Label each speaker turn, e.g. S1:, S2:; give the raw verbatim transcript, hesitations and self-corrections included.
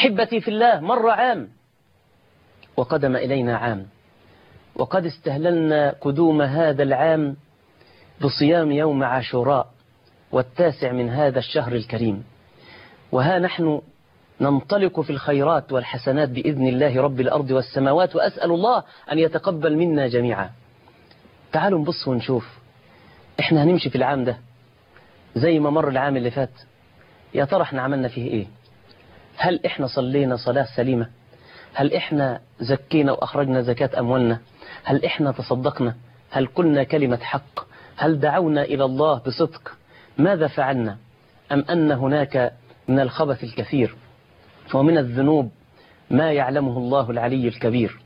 S1: أحبتي في الله، مر عام وقدم إلينا عام، وقد استهللنا قدوم هذا العام بصيام يوم عاشوراء والتاسع من هذا الشهر الكريم، وها نحن ننطلق في الخيرات والحسنات بإذن الله رب الأرض والسماوات، وأسأل الله أن يتقبل منا جميعا. تعالوا نبص ونشوف إحنا هنمشي في العام ده زي ما مر العام اللي فات. يا ترى إحنا عملنا فيه إيه؟ هل إحنا صلينا صلاة سليمة؟ هل إحنا زكينا وأخرجنا زكاة أموالنا؟ هل إحنا تصدقنا؟ هل قلنا كلمة حق؟ هل دعونا إلى الله بصدق؟ ماذا فعلنا؟ أم أن هناك من الخبث الكثير ومن الذنوب ما يعلمه الله العلي الكبير؟